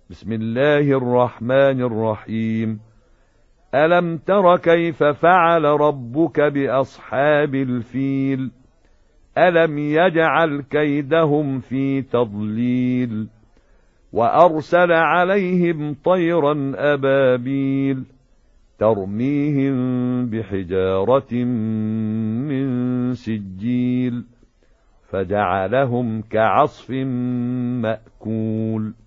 بسم الله الرحمن الرحيم. ألم تر كيف فعل ربك بأصحاب الفيل؟ ألم يجعل كيدهم في تضليل وأرسل عليهم طيرا أبابيل ترميهم بحجارة من سجيل فجعلهم كعصف مأكول.